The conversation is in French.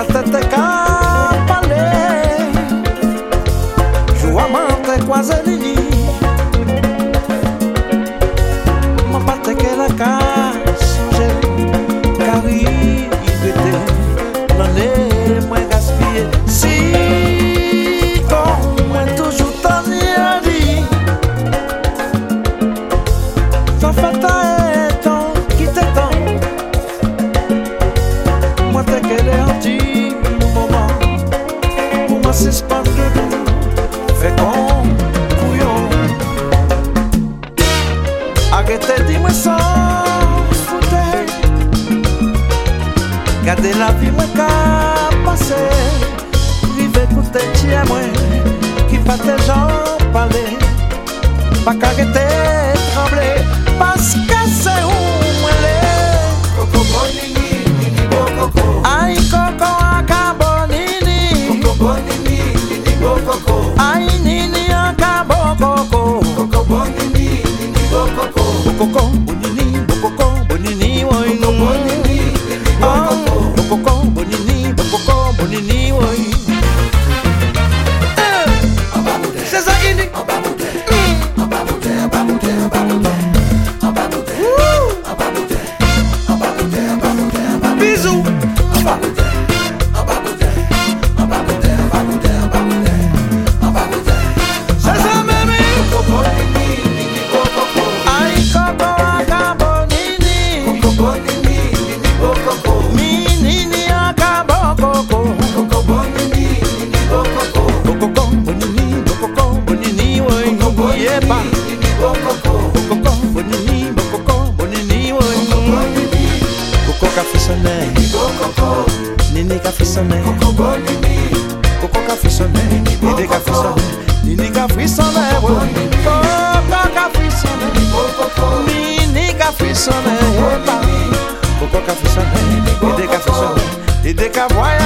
la tête qu'à parler. Joua mante croisé lini. Mon pâte que la casse changer. Car il était l'année moins gaspillé. Si comme moi toujours t'en y a dit. T'en fais ta temps qui t'étend. Moi t'es qu'elle est un petit moment. Pour moi c'est pas debout. Fais con couillon. Arrêtez dis-moi sans foutre. Gardez la vie moi qu'à passer. Vivez écoutez tiens moi. Qui pas tes gens parler. Pas qu'arrêter trembler. Parce que c'est où moi les Coco bonini, nini bo coco. Aïe coco acabonini. Coco bonini, nini bo coco. Aïe nini acabokoko. Coco bonini, nini bo coco. Bokoko bonini, bokoko bonini woy. Coco bonini, nini bo coco. Bokoko bonini woy. C'est ça qui dit. Bisous. C'est ça mémé. Coco bonini, nini bo coco. Aïe coco acabonini. Coco bonini, nini bo coco. Mi nini acabokoko. Coco bonini, nini bo coco. Bokoko bonini woy. Coco bonini, Yepa. nini bo coco. Bokoko bonini woy. Coco bonini, Coco café sonné. nini bo coco. Nini café sonné. Coco bonini, Coco café sonné. Nini café sonné. Nini café sonné. Coco café sonné. bo coco. Nini café sonné. Coco café sonné. Nini café sonné. Nini café sonné.